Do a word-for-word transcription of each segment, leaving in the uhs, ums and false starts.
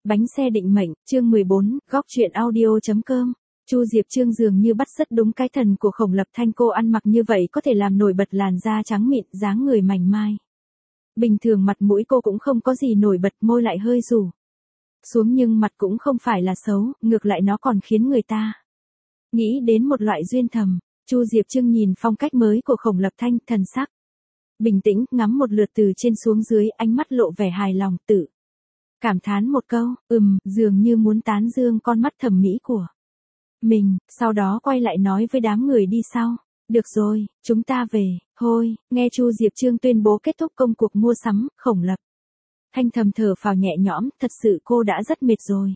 Bánh xe định mệnh, chương mười bốn, góc truyện audio.com. Chu Diệp Trương dường như bắt rất đúng cái thần của Khổng Lập Thanh, cô ăn mặc như vậy có thể làm nổi bật làn da trắng mịn, dáng người mảnh mai. Bình thường mặt mũi cô cũng không có gì nổi bật, môi lại hơi rủ xuống nhưng mặt cũng không phải là xấu, ngược lại nó còn khiến người ta nghĩ đến một loại duyên thầm. Chu Diệp Trương nhìn phong cách mới của Khổng Lập Thanh, thần sắc bình tĩnh, ngắm một lượt từ trên xuống dưới, ánh mắt lộ vẻ hài lòng, tự cảm thán một câu, ừm, dường như muốn tán dương con mắt thẩm mỹ của mình, sau đó quay lại nói với đám người đi sau. Được rồi, chúng ta về, thôi. Nghe Chu Diệp Trương tuyên bố kết thúc công cuộc mua sắm, Khổng Lập Thanh thầm thở phào nhẹ nhõm, thật sự cô đã rất mệt rồi.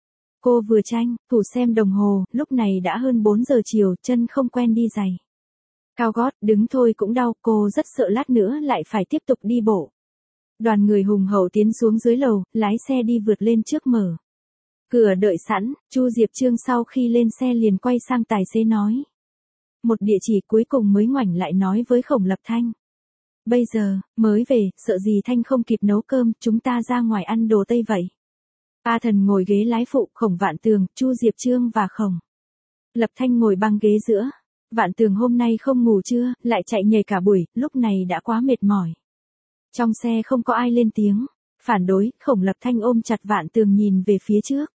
Cô vừa tranh thủ xem đồng hồ, lúc này đã hơn bốn giờ chiều, chân không quen đi giày cao gót, đứng thôi cũng đau, cô rất sợ lát nữa lại phải tiếp tục đi bộ. Đoàn người hùng hậu tiến xuống dưới lầu, lái xe đi vượt lên trước mở cửa đợi sẵn. Chu Diệp Trương sau khi lên xe liền quay sang tài xế nói một địa chỉ, cuối cùng mới ngoảnh lại nói với Khổng Lập Thanh. Bây giờ, mới về, sợ gì Thanh không kịp nấu cơm, chúng ta ra ngoài ăn đồ Tây vậy. A Thần ngồi ghế lái phụ, Khổng Vạn Tường, Chu Diệp Trương và Khổng Lập Thanh ngồi băng ghế giữa. Vạn Tường hôm nay không ngủ trưa, lại chạy nhảy cả buổi, lúc này đã quá mệt mỏi. Trong xe không có ai lên tiếng phản đối, Khổng Lập Thanh ôm chặt Vạn Tường nhìn về phía trước.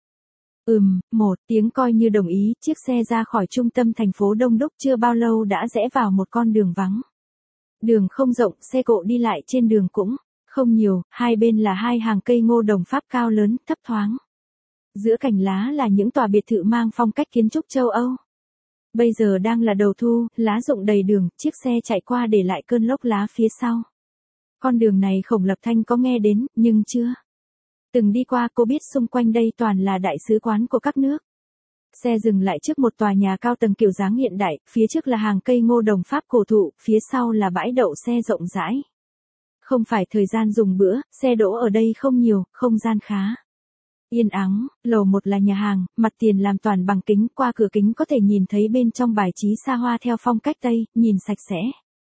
Ừm, một tiếng coi như đồng ý, chiếc xe ra khỏi trung tâm thành phố đông đúc chưa bao lâu đã rẽ vào một con đường vắng. Đường không rộng, xe cộ đi lại trên đường cũng không nhiều, hai bên là hai hàng cây ngô đồng Pháp cao lớn, thấp thoáng. Giữa cành lá là những tòa biệt thự mang phong cách kiến trúc châu Âu. Bây giờ đang là đầu thu, lá rụng đầy đường, chiếc xe chạy qua để lại cơn lốc lá phía sau. Con đường này Khổng Lập Thanh có nghe đến, nhưng chưa từng đi qua, cô biết xung quanh đây toàn là đại sứ quán của các nước. Xe dừng lại trước một tòa nhà cao tầng kiểu dáng hiện đại, phía trước là hàng cây ngô đồng Pháp cổ thụ, phía sau là bãi đậu xe rộng rãi. Không phải thời gian dùng bữa, xe đỗ ở đây không nhiều, không gian khá yên ắng. Lầu một là nhà hàng, mặt tiền làm toàn bằng kính, qua cửa kính có thể nhìn thấy bên trong bài trí xa hoa theo phong cách Tây, nhìn sạch sẽ,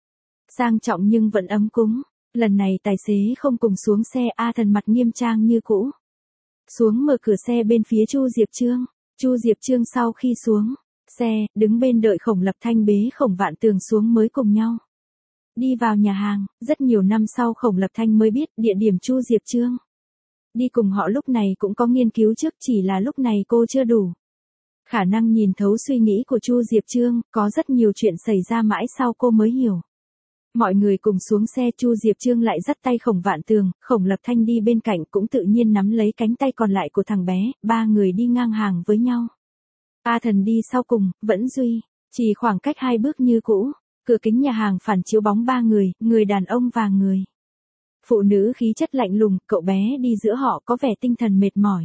sang trọng nhưng vẫn ấm cúng. Lần này tài xế không cùng xuống xe, A Thần mặt nghiêm trang như cũ xuống mở cửa xe bên phía Chu Diệp Trương. Chu Diệp Trương sau khi xuống xe, đứng bên đợi Khổng Lập Thanh bế Khổng Vạn Tường xuống mới cùng nhau đi vào nhà hàng. Rất nhiều năm sau Khổng Lập Thanh mới biết địa điểm Chu Diệp Trương đi cùng họ lúc này cũng có nghiên cứu trước, chỉ là lúc này cô chưa đủ khả năng nhìn thấu suy nghĩ của Chu Diệp Trương, có rất nhiều chuyện xảy ra mãi sau cô mới hiểu. Mọi người cùng xuống xe, Chu Diệp Trương lại dắt tay Khổng Vạn Tường, Khổng Lập Thanh đi bên cạnh cũng tự nhiên nắm lấy cánh tay còn lại của thằng bé, ba người đi ngang hàng với nhau. A Thần đi sau cùng, vẫn duy chỉ khoảng cách hai bước như cũ. Cửa kính nhà hàng phản chiếu bóng ba người, người đàn ông và người phụ nữ khí chất lạnh lùng, cậu bé đi giữa họ có vẻ tinh thần mệt mỏi,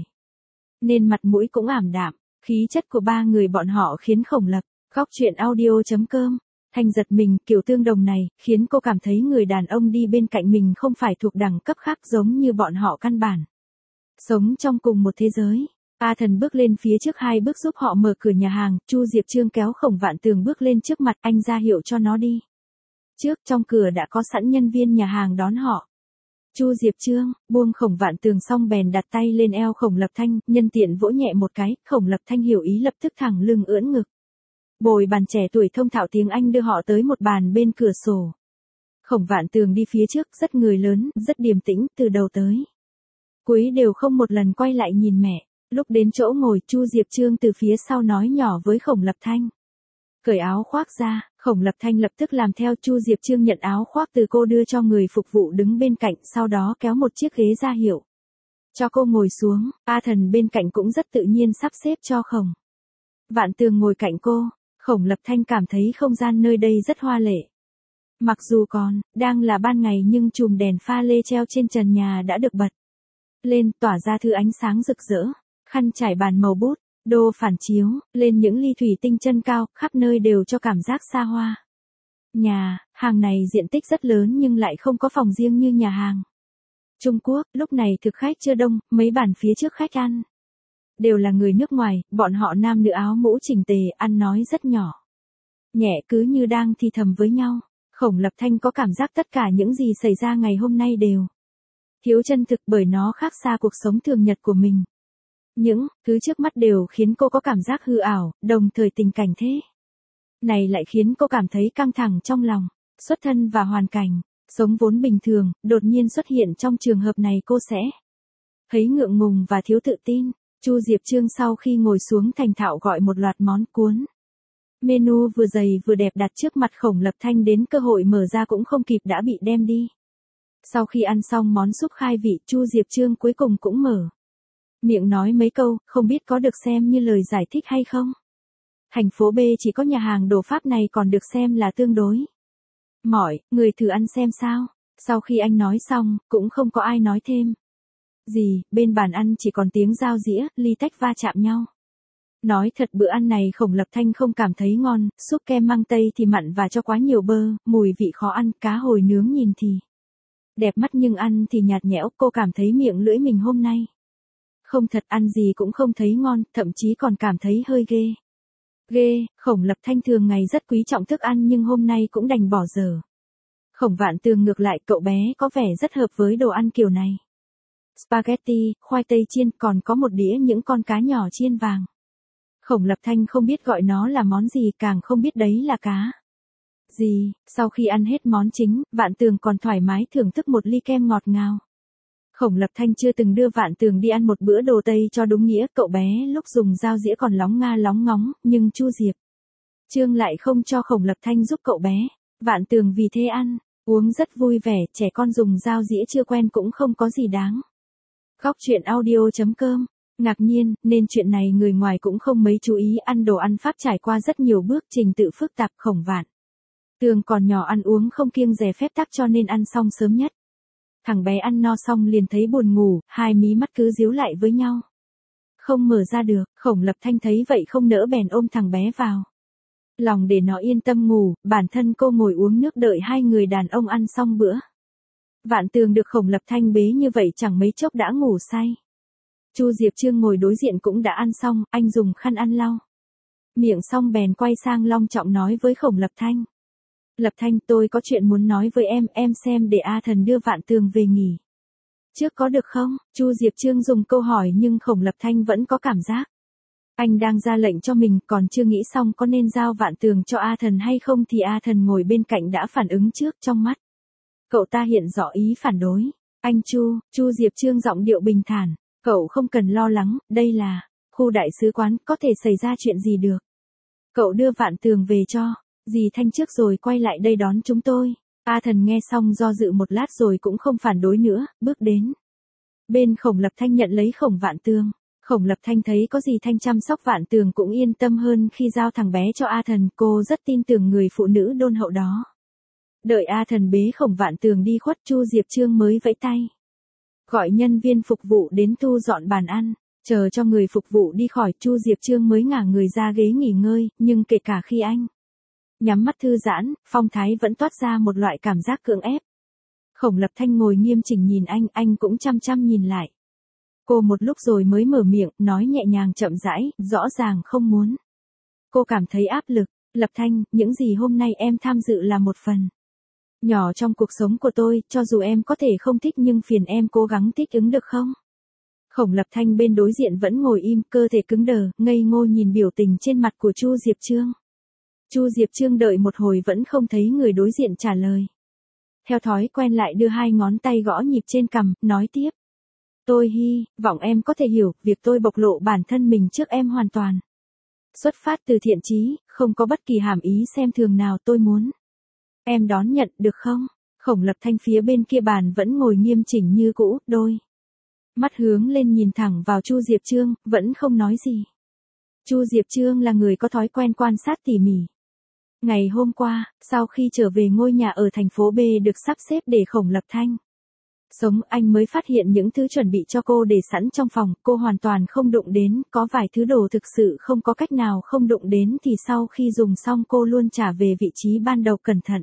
nên mặt mũi cũng ảm đạm. Khí chất của ba người bọn họ khiến Khổng Lập Góc truyện audio.com Thanh giật mình, kiểu tương đồng này, khiến cô cảm thấy người đàn ông đi bên cạnh mình không phải thuộc đẳng cấp khác, giống như bọn họ căn bản sống trong cùng một thế giới. A Thần bước lên phía trước hai bước giúp họ mở cửa nhà hàng, Chu Diệp Trương kéo Khổng Vạn Tường bước lên trước mặt, anh ra hiệu cho nó đi trước, trong cửa đã có sẵn nhân viên nhà hàng đón họ. Chu Diệp Trương buông Khổng Vạn Tường xong bèn đặt tay lên eo Khổng Lập Thanh, nhân tiện vỗ nhẹ một cái, Khổng Lập Thanh hiểu ý lập tức thẳng lưng ưỡn ngực. Bồi bàn trẻ tuổi thông thạo tiếng Anh đưa họ tới một bàn bên cửa sổ. Khổng Vạn Tường đi phía trước, rất người lớn, rất điềm tĩnh, từ đầu tới cuối đều không một lần quay lại nhìn mẹ. Lúc đến chỗ ngồi, Chu Diệp Trương từ phía sau nói nhỏ với Khổng Lập Thanh. Cởi áo khoác ra. Khổng Lập Thanh lập tức làm theo. Chu Diệp Trương nhận áo khoác từ cô đưa cho người phục vụ đứng bên cạnh, sau đó kéo một chiếc ghế ra hiệu cho cô ngồi xuống. A Thần bên cạnh cũng rất tự nhiên sắp xếp cho Khổng Vạn Tường ngồi cạnh cô. Khổng Lập Thanh cảm thấy không gian nơi đây rất hoa lệ. Mặc dù còn đang là ban ngày nhưng chùm đèn pha lê treo trên trần nhà đã được bật lên, tỏa ra thứ ánh sáng rực rỡ. Khăn trải bàn màu bút, đồ phản chiếu lên những ly thủy tinh chân cao, khắp nơi đều cho cảm giác xa hoa. Nhà hàng này diện tích rất lớn nhưng lại không có phòng riêng như nhà hàng Trung Quốc. Lúc này thực khách chưa đông, mấy bàn phía trước khách ăn đều là người nước ngoài, bọn họ nam nữ áo mũ chỉnh tề, ăn nói rất nhỏ nhẹ, cứ như đang thì thầm với nhau. Khổng Lập Thanh có cảm giác tất cả những gì xảy ra ngày hôm nay đều thiếu chân thực, bởi nó khác xa cuộc sống thường nhật của mình. Những thứ trước mắt đều khiến cô có cảm giác hư ảo, đồng thời tình cảnh thế này lại khiến cô cảm thấy căng thẳng trong lòng. Xuất thân và hoàn cảnh, sống vốn bình thường, đột nhiên xuất hiện trong trường hợp này cô sẽ thấy ngượng ngùng và thiếu tự tin. Chu Diệp Trương sau khi ngồi xuống thành thạo gọi một loạt món cuốn. Menu vừa dày vừa đẹp đặt trước mặt Khổng Lập Thanh, đến cơ hội mở ra cũng không kịp đã bị đem đi. Sau khi ăn xong món súp khai vị, Chu Diệp Trương cuối cùng cũng mở miệng nói mấy câu, không biết có được xem như lời giải thích hay không. Thành phố B chỉ có nhà hàng đồ Pháp này còn được xem là tương đối. Mọi người thử ăn xem sao. Sau khi anh nói xong, cũng không có ai nói thêm gì, bên bàn ăn chỉ còn tiếng dao dĩa, ly tách va chạm nhau. Nói thật bữa ăn này Khổng Lập Thanh không cảm thấy ngon, súp kem măng tây thì mặn và cho quá nhiều bơ, mùi vị khó ăn, cá hồi nướng nhìn thì đẹp mắt nhưng ăn thì nhạt nhẽo, cô cảm thấy miệng lưỡi mình hôm nay không thật, ăn gì cũng không thấy ngon, thậm chí còn cảm thấy hơi ghê. Ghê, Khổng Lập Thanh thường ngày rất quý trọng thức ăn nhưng hôm nay cũng đành bỏ dở. Khổng Vạn Tường ngược lại, cậu bé có vẻ rất hợp với đồ ăn kiểu này. Spaghetti, khoai tây chiên, còn có một đĩa những con cá nhỏ chiên vàng. Khổng Lập Thanh không biết gọi nó là món gì, càng không biết đấy là cá gì. Sau khi ăn hết món chính, Vạn Tường còn thoải mái thưởng thức một ly kem ngọt ngào. Khổng Lập Thanh chưa từng đưa Vạn Tường đi ăn một bữa đồ Tây cho đúng nghĩa, cậu bé lúc dùng dao dĩa còn lóng nga lóng ngóng, nhưng Chu Diệp Trương lại không cho Khổng Lập Thanh giúp cậu bé. Vạn Tường vì thế ăn, uống rất vui vẻ, trẻ con dùng dao dĩa chưa quen cũng không có gì đáng. Góc truyện audio chấm com. Ngạc nhiên, nên chuyện này người ngoài cũng không mấy chú ý, ăn đồ ăn Pháp trải qua rất nhiều bước trình tự phức tạp. Khổng Vạn Tường còn nhỏ ăn uống không kiêng dè phép tắc cho nên ăn xong sớm nhất. Thằng bé ăn no xong liền thấy buồn ngủ, hai mí mắt cứ díu lại với nhau. Không mở ra được, Khổng Lập Thanh thấy vậy không nỡ bèn ôm thằng bé vào lòng để nó yên tâm ngủ, bản thân cô ngồi uống nước đợi hai người đàn ông ăn xong bữa. Vạn Tường được Khổng Lập Thanh bế như vậy chẳng mấy chốc đã ngủ say. Chu Diệp Trương ngồi đối diện cũng đã ăn xong, anh dùng khăn ăn lau miệng xong bèn quay sang long trọng nói với Khổng Lập Thanh. Lập Thanh, tôi có chuyện muốn nói với em, em xem để A Thần đưa Vạn Tường về nghỉ trước có được không? Chu Diệp Trương dùng câu hỏi nhưng Khổng Lập Thanh vẫn có cảm giác anh đang ra lệnh cho mình, còn chưa nghĩ xong có nên giao Vạn Tường cho A Thần hay không thì A Thần ngồi bên cạnh đã phản ứng trước, trong mắt cậu ta hiện rõ ý phản đối. Anh Chu, Chu Diệp Trương giọng điệu bình thản, cậu không cần lo lắng, đây là khu đại sứ quán, có thể xảy ra chuyện gì được. Cậu đưa Vạn Tường về cho dì Thanh trước rồi quay lại đây đón chúng tôi. A Thần nghe xong do dự một lát rồi cũng không phản đối nữa, bước đến bên Khổng Lập Thanh nhận lấy Khổng Vạn Tường. Khổng Lập Thanh thấy có dì Thanh chăm sóc Vạn Tường cũng yên tâm hơn khi giao thằng bé cho A Thần, cô rất tin tưởng người phụ nữ đôn hậu đó. Đợi A Thần bế Khổng Vạn Tường đi khuất, Chu Diệp Trương mới vẫy tay gọi nhân viên phục vụ đến thu dọn bàn ăn. Chờ cho người phục vụ đi khỏi, Chu Diệp Trương mới ngả người ra ghế nghỉ ngơi, nhưng kể cả khi anh nhắm mắt thư giãn, phong thái vẫn toát ra một loại cảm giác cưỡng ép. Khổng Lập Thanh ngồi nghiêm chỉnh nhìn anh, anh cũng chăm chăm nhìn lại cô một lúc rồi mới mở miệng, nói nhẹ nhàng chậm rãi, rõ ràng không muốn cô cảm thấy áp lực. Lập Thanh, những gì hôm nay em tham dự là một phần nhỏ trong cuộc sống của tôi, cho dù em có thể không thích nhưng phiền em cố gắng thích ứng được không? Khổng Lập Thanh bên đối diện vẫn ngồi im, cơ thể cứng đờ, ngây ngô nhìn biểu tình trên mặt của Chu Diệp Trương. Chu Diệp Trương đợi một hồi vẫn không thấy người đối diện trả lời. Theo thói quen lại đưa hai ngón tay gõ nhịp trên cằm, nói tiếp. Tôi hy vọng em có thể hiểu, việc tôi bộc lộ bản thân mình trước em hoàn toàn xuất phát từ thiện chí, không có bất kỳ hàm ý xem thường nào, tôi muốn em đón nhận, được không? Khổng Lập Thanh phía bên kia bàn vẫn ngồi nghiêm chỉnh như cũ, đôi mắt hướng lên nhìn thẳng vào Chu Diệp Trương, vẫn không nói gì. Chu Diệp Trương là người có thói quen quan sát tỉ mỉ. Ngày hôm qua, sau khi trở về ngôi nhà ở thành phố B được sắp xếp để Khổng Lập Thanh sống, anh mới phát hiện những thứ chuẩn bị cho cô để sẵn trong phòng, cô hoàn toàn không đụng đến, có vài thứ đồ thực sự không có cách nào không đụng đến thì sau khi dùng xong cô luôn trả về vị trí ban đầu cẩn thận.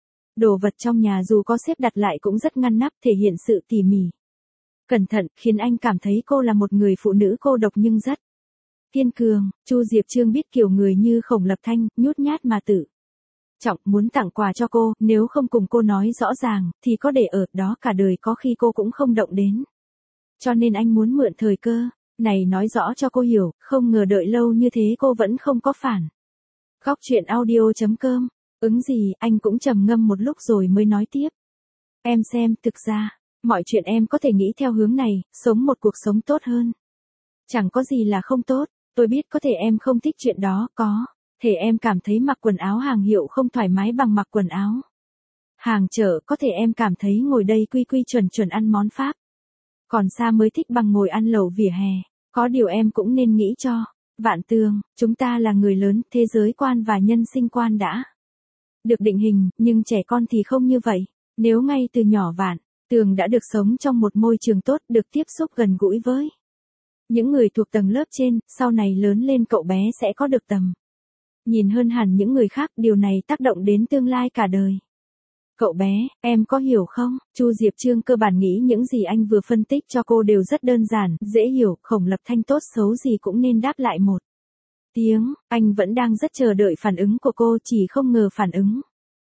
Đồ vật trong nhà dù có xếp đặt lại cũng rất ngăn nắp, thể hiện sự tỉ mỉ, cẩn thận, khiến anh cảm thấy cô là một người phụ nữ cô độc nhưng rất kiên cường. Chu Diệp Trương biết kiểu người như Khổng Lập Thanh, nhút nhát mà tự trọng, muốn tặng quà cho cô, nếu không cùng cô nói rõ ràng, thì có để ở đó cả đời có khi cô cũng không động đến. Cho nên anh muốn mượn thời cơ Này nói rõ cho cô hiểu, không ngờ đợi lâu như thế cô vẫn không có phản. Góc chuyện audio.com, ứng gì, anh cũng trầm ngâm một lúc rồi mới nói tiếp. Em xem, thực ra, mọi chuyện em có thể nghĩ theo hướng này, sống một cuộc sống tốt hơn. Chẳng có gì là không tốt, tôi biết có thể em không thích chuyện đó, có thể em cảm thấy mặc quần áo hàng hiệu không thoải mái bằng mặc quần áo hàng chợ, có thể em cảm thấy ngồi đây quy quy chuẩn chuẩn ăn món Pháp. Còn xa mới thích bằng ngồi ăn lẩu vỉa hè, có điều em cũng nên nghĩ cho. Vạn Tường, chúng ta là người lớn, thế giới quan và nhân sinh quan đã được định hình, nhưng trẻ con thì không như vậy. Nếu ngay từ nhỏ Vạn Tường đã được sống trong một môi trường tốt, được tiếp xúc gần gũi với những người thuộc tầng lớp trên, sau này lớn lên cậu bé sẽ có được tầm nhìn hơn hẳn những người khác, điều này tác động đến tương lai cả đời. Cậu bé, em có hiểu không? Chu Diệp Trương cơ bản nghĩ những gì anh vừa phân tích cho cô đều rất đơn giản, dễ hiểu, Khổng Lập Thanh tốt xấu gì cũng nên đáp lại một tiếng, anh vẫn đang rất chờ đợi phản ứng của cô, chỉ không ngờ phản ứng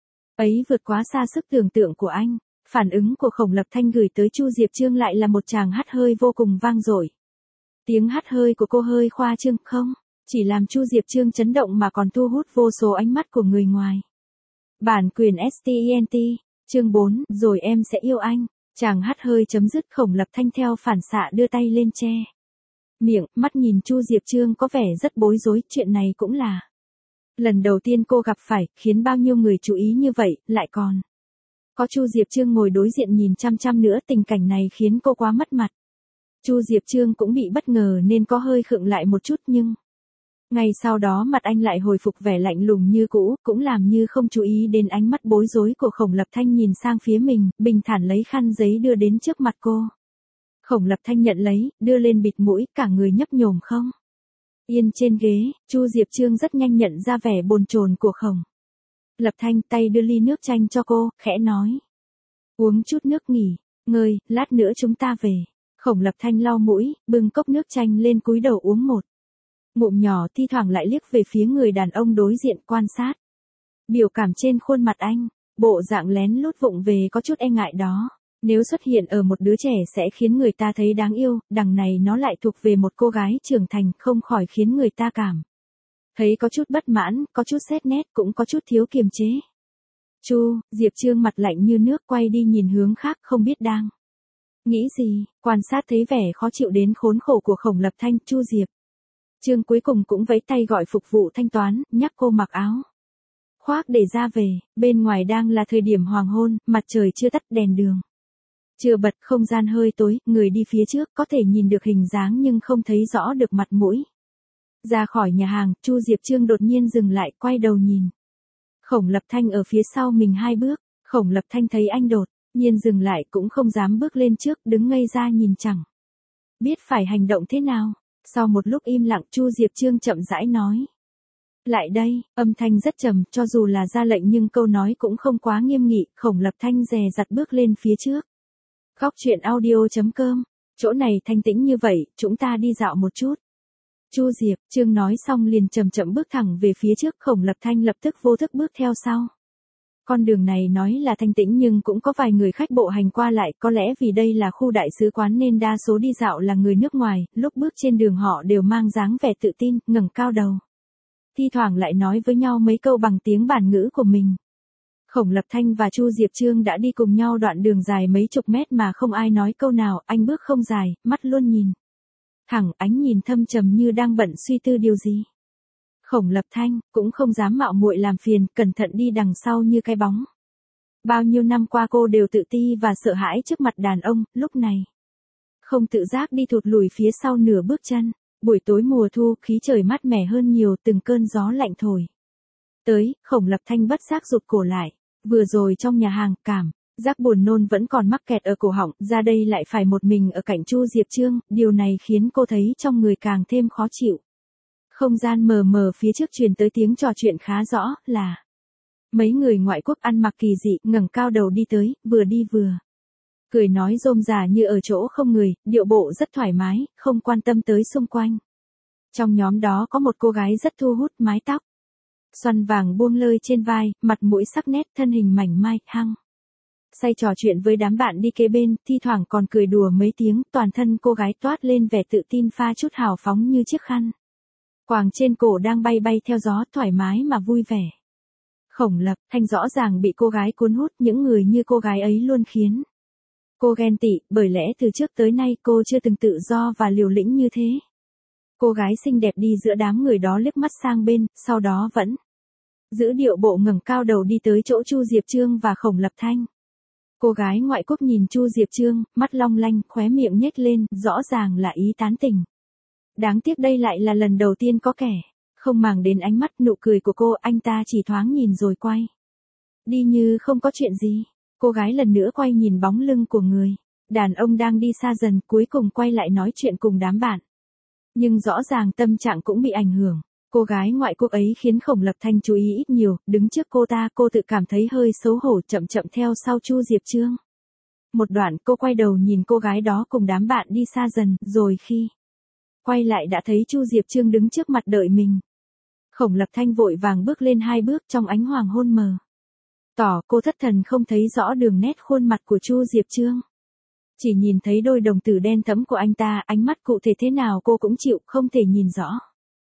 ấy vượt quá xa sức tưởng tượng của anh. Phản ứng của Khổng Lập Thanh gửi tới Chu Diệp Trương lại là một tràng hắt hơi vô cùng vang dội. Tiếng hắt hơi của cô hơi khoa trương không, chỉ làm Chu Diệp Trương chấn động mà còn thu hút vô số ánh mắt của người ngoài. Bản quyền stent, chương bốn, rồi em sẽ yêu anh. Chàng hắt hơi chấm dứt, Khổng Lập Thanh theo phản xạ đưa tay lên che miệng, mắt nhìn Chu Diệp Trương có vẻ rất bối rối, chuyện này cũng là lần đầu tiên cô gặp phải, khiến bao nhiêu người chú ý như vậy, lại còn có Chu Diệp Trương ngồi đối diện nhìn chăm chăm nữa, tình cảnh này khiến cô quá mất mặt. Chu Diệp Trương cũng bị bất ngờ nên có hơi khựng lại một chút, nhưng ngay sau đó mặt anh lại hồi phục vẻ lạnh lùng như cũ, cũng làm như không chú ý đến ánh mắt bối rối của Khổng Lập Thanh nhìn sang phía mình, bình thản lấy khăn giấy đưa đến trước mặt cô. Khổng Lập Thanh nhận lấy, đưa lên bịt mũi, cả người nhấp nhổm không yên trên ghế. Chu Diệp Trương rất nhanh nhận ra vẻ bồn chồn của Khổng Lập Thanh, tay đưa ly nước chanh cho cô, khẽ nói. Uống chút nước nghỉ ngơi, lát nữa chúng ta về. Khổng Lập Thanh lau mũi, bưng cốc nước chanh lên cúi đầu uống một ngụm nhỏ, thi thoảng lại liếc về phía người đàn ông đối diện quan sát biểu cảm trên khuôn mặt anh, bộ dạng lén lút vụng về có chút e ngại đó. Nếu xuất hiện ở một đứa trẻ sẽ khiến người ta thấy đáng yêu, đằng này nó lại thuộc về một cô gái trưởng thành, không khỏi khiến người ta cảm thấy có chút bất mãn, có chút xét nét, cũng có chút thiếu kiềm chế. Chu Diệp Trương mặt lạnh như nước, quay đi nhìn hướng khác, không biết đang nghĩ gì. Quan sát thấy vẻ khó chịu đến khốn khổ của Khổng Lập Thanh, Chu Diệp Trương cuối cùng cũng vẫy tay gọi phục vụ thanh toán, nhắc cô mặc áo khoác để ra về. Bên ngoài đang là thời điểm hoàng hôn, mặt trời chưa tắt, đèn đường chưa bật, không gian hơi tối, người đi phía trước có thể nhìn được hình dáng nhưng không thấy rõ được mặt mũi. Ra khỏi nhà hàng, Chu Diệp Trương đột nhiên dừng lại, quay đầu nhìn Khổng Lập Thanh ở phía sau mình hai bước. Khổng Lập Thanh thấy anh đột nhiên dừng lại cũng không dám bước lên trước, đứng ngây ra nhìn chẳng biết phải hành động thế nào. Sau một lúc im lặng, Chu Diệp Trương chậm rãi nói. Lại đây, âm thanh rất trầm, cho dù là ra lệnh nhưng câu nói cũng không quá nghiêm nghị. Khổng Lập Thanh dè dặt bước lên phía trước. Góc chuyện audio.com, chỗ này thanh tĩnh như vậy, chúng ta đi dạo một chút. Chu Diệp Trương nói xong liền chậm chậm bước thẳng về phía trước. Khổng Lập Thanh lập tức vô thức bước theo sau. Con đường này nói là thanh tĩnh nhưng cũng có vài người khách bộ hành qua lại, có lẽ vì đây là khu đại sứ quán nên đa số đi dạo là người nước ngoài, lúc bước trên đường họ đều mang dáng vẻ tự tin, ngẩng cao đầu. Thi thoảng lại nói với nhau mấy câu bằng tiếng bản ngữ của mình. Khổng Lập Thanh và Chu Diệp Trương đã đi cùng nhau đoạn đường dài mấy chục mét mà không ai nói câu nào, anh bước không dài, mắt luôn nhìn thẳng, ánh nhìn thâm trầm như đang bận suy tư điều gì. Khổng Lập Thanh cũng không dám mạo muội làm phiền, cẩn thận đi đằng sau như cái bóng. Bao nhiêu năm qua cô đều tự ti và sợ hãi trước mặt đàn ông, lúc này không tự giác đi thụt lùi phía sau nửa bước chân. Buổi tối mùa thu, khí trời mát mẻ hơn nhiều, từng cơn gió lạnh thổi tới. Khổng Lập Thanh bất giác rụt cổ lại. Vừa rồi trong nhà hàng, cảm giác buồn nôn vẫn còn mắc kẹt ở cổ họng, ra đây lại phải một mình ở cạnh Chu Diệp Trương, điều này khiến cô thấy trong người càng thêm khó chịu. Không gian mờ mờ phía trước truyền tới tiếng trò chuyện khá rõ, là mấy người ngoại quốc ăn mặc kỳ dị, ngẩng cao đầu đi tới, vừa đi vừa cười nói rôm rả như ở chỗ không người, điệu bộ rất thoải mái, không quan tâm tới xung quanh. Trong nhóm đó có một cô gái rất thu hút, mái tóc xoăn vàng buông lơi trên vai, mặt mũi sắc nét, thân hình mảnh mai, hăng say trò chuyện với đám bạn đi kế bên, thi thoảng còn cười đùa mấy tiếng, toàn thân cô gái toát lên vẻ tự tin pha chút hào phóng như chiếc khăn quàng trên cổ đang bay bay theo gió, thoải mái mà vui vẻ. Khổng Lập Thanh rõ ràng bị cô gái cuốn hút, những người như cô gái ấy luôn khiến cô ghen tị, bởi lẽ từ trước tới nay cô chưa từng tự do và liều lĩnh như thế. Cô gái xinh đẹp đi giữa đám người đó liếc mắt sang bên, sau đó vẫn giữ điệu bộ ngẩng cao đầu đi tới chỗ Chu Diệp Trương và Khổng Lập Thanh. Cô gái ngoại quốc nhìn Chu Diệp Trương, mắt long lanh, khóe miệng nhếch lên, rõ ràng là ý tán tỉnh. Đáng tiếc đây lại là lần đầu tiên có kẻ không màng đến ánh mắt, nụ cười của cô, anh ta chỉ thoáng nhìn rồi quay đi như không có chuyện gì. Cô gái lần nữa quay nhìn bóng lưng của người đàn ông đang đi xa dần, cuối cùng quay lại nói chuyện cùng đám bạn. Nhưng rõ ràng tâm trạng cũng bị ảnh hưởng. Cô gái ngoại quốc ấy khiến Khổng Lập Thanh chú ý ít nhiều, đứng trước cô ta cô tự cảm thấy hơi xấu hổ, chậm chậm theo sau Chu Diệp Trương. Một đoạn cô quay đầu nhìn cô gái đó cùng đám bạn đi xa dần, rồi khi quay lại đã thấy Chu Diệp Trương đứng trước mặt đợi mình. Khổng Lập Thanh vội vàng bước lên hai bước, trong ánh hoàng hôn mờ tỏ cô thất thần không thấy rõ đường nét khuôn mặt của Chu Diệp Trương. Chỉ nhìn thấy đôi đồng tử đen thẫm của anh ta, ánh mắt cụ thể thế nào cô cũng chịu, không thể nhìn rõ.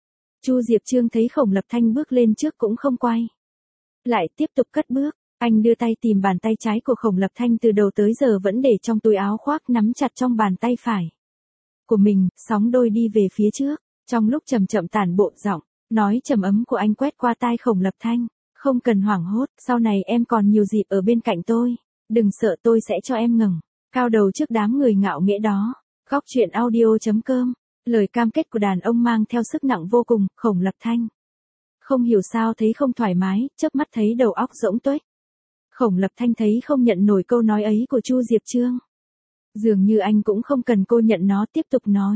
Chu Diệp Trương thấy Khổng Lập Thanh bước lên trước cũng không quay lại, tiếp tục cất bước. Anh đưa tay tìm bàn tay trái của Khổng Lập Thanh, từ đầu tới giờ vẫn để trong túi áo khoác, nắm chặt trong bàn tay phải của mình, sóng đôi đi về phía trước. Trong lúc chậm chậm tản bộ, giọng nói trầm ấm của anh quét qua tai Khổng Lập Thanh. Không cần hoảng hốt, sau này em còn nhiều dịp ở bên cạnh tôi. Đừng sợ, tôi sẽ cho em ngẩng cao đầu trước đám người ngạo nghễ đó. Góc truyện audio chấm com. Lời cam kết của đàn ông mang theo sức nặng vô cùng. Khổng Lập Thanh không hiểu sao thấy không thoải mái, chớp mắt thấy đầu óc rỗng tuếch. Khổng Lập Thanh thấy không nhận nổi câu nói ấy của Chu Diệp Trương. Dường như anh cũng không cần cô nhận nó, tiếp tục nói.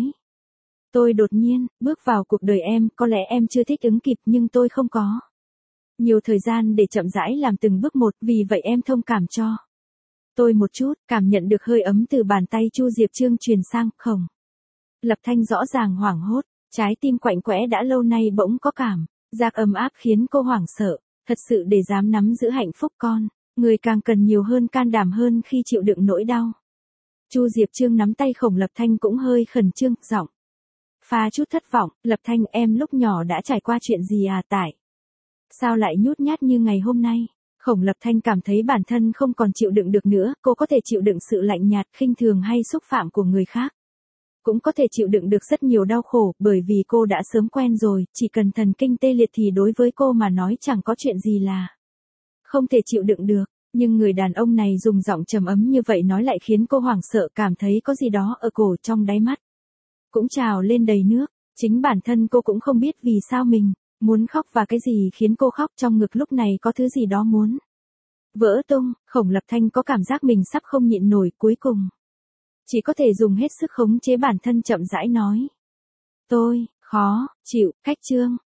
Tôi đột nhiên bước vào cuộc đời em, có lẽ em chưa thích ứng kịp, nhưng tôi không có nhiều thời gian để chậm rãi làm từng bước một, vì vậy em thông cảm cho tôi một chút. Cảm nhận được hơi ấm từ bàn tay Chu Diệp Trương truyền sang, Khổng Lập Thanh rõ ràng hoảng hốt, trái tim quạnh quẽ đã lâu nay bỗng có cảm giác ấm áp khiến cô hoảng sợ. Thật sự để dám nắm giữ hạnh phúc con, người càng cần nhiều hơn can đảm hơn khi chịu đựng nỗi đau. Chu Diệp Trương nắm tay Khổng Lập Thanh cũng hơi khẩn trương, giọng pha chút thất vọng. Lập Thanh, em lúc nhỏ đã trải qua chuyện gì à, tại sao lại nhút nhát như ngày hôm nay? Khổng Lập Thanh cảm thấy bản thân không còn chịu đựng được nữa, cô có thể chịu đựng sự lạnh nhạt, khinh thường hay xúc phạm của người khác. Cũng có thể chịu đựng được rất nhiều đau khổ, bởi vì cô đã sớm quen rồi, chỉ cần thần kinh tê liệt thì đối với cô mà nói chẳng có chuyện gì là không thể chịu đựng được. Nhưng người đàn ông này dùng giọng trầm ấm như vậy nói lại khiến cô hoảng sợ, cảm thấy có gì đó ở cổ, trong đáy mắt cũng trào lên đầy nước. Chính bản thân cô cũng không biết vì sao mình muốn khóc và cái gì khiến cô khóc. Trong ngực lúc này có thứ gì đó muốn vỡ tung. Khổng Lập Thanh có cảm giác mình sắp không nhịn nổi, cuối cùng chỉ có thể dùng hết sức khống chế bản thân, chậm rãi nói. Tôi khó chịu. Cách chương